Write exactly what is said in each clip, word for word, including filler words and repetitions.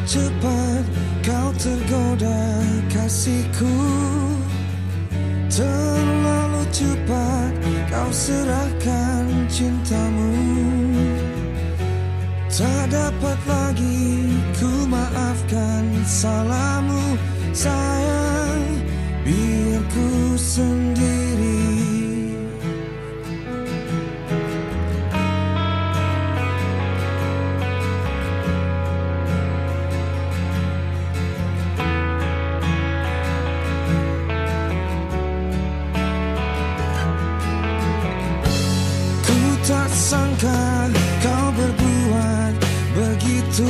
cepat kau tergoda kasihku, terlalu cepat kau serahkan cintamu. Tak dapat lagi ku maafkan salahmu sayang, biar ku sendiri. Ku tak sangka kau berbuat begitu,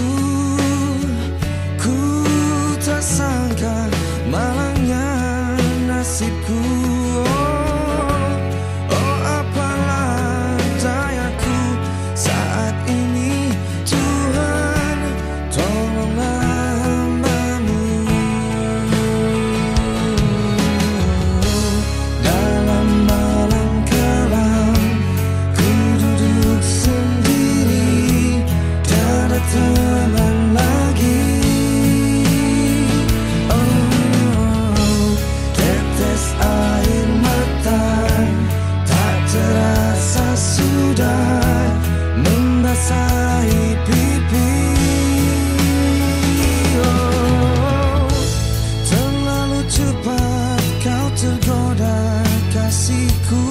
ku tak sangka malangnya nasibku. Oh, oh apalah dayaku saat ini, Tuhan tolonglah hamba-Mu. Dalam malam kelam ku duduk sendiri, tiada teman lagi. Oh, tetes air mata tak terasa sudah membasahi pipi. Oh, terlalu cepat kau tergoda kasihku,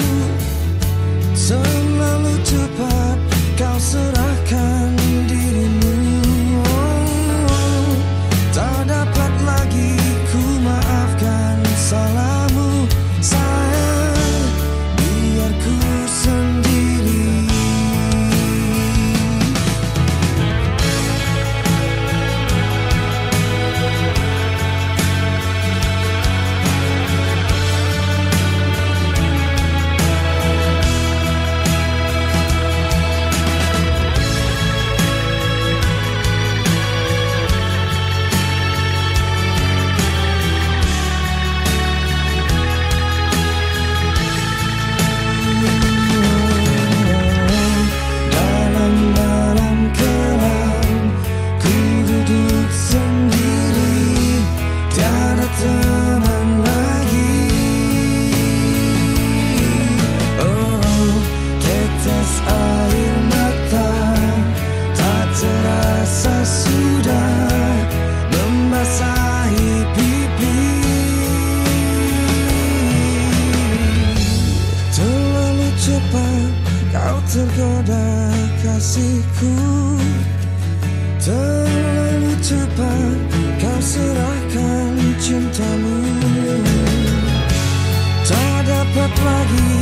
terlalu cepat kau serahkan dirimu. Oh, tak dapat lagi ku maafkan salahmu sayang, biar ku sendiri. Dalam malam kelam ku duduk sendiri, tiada teman lagi. Oh, tetes air mata tak terasa sudah membasahi pipi. Terlalu cepat kau tergoda kasihku, terlalu cepat kau serahkan cintamu. Tak dapat lagi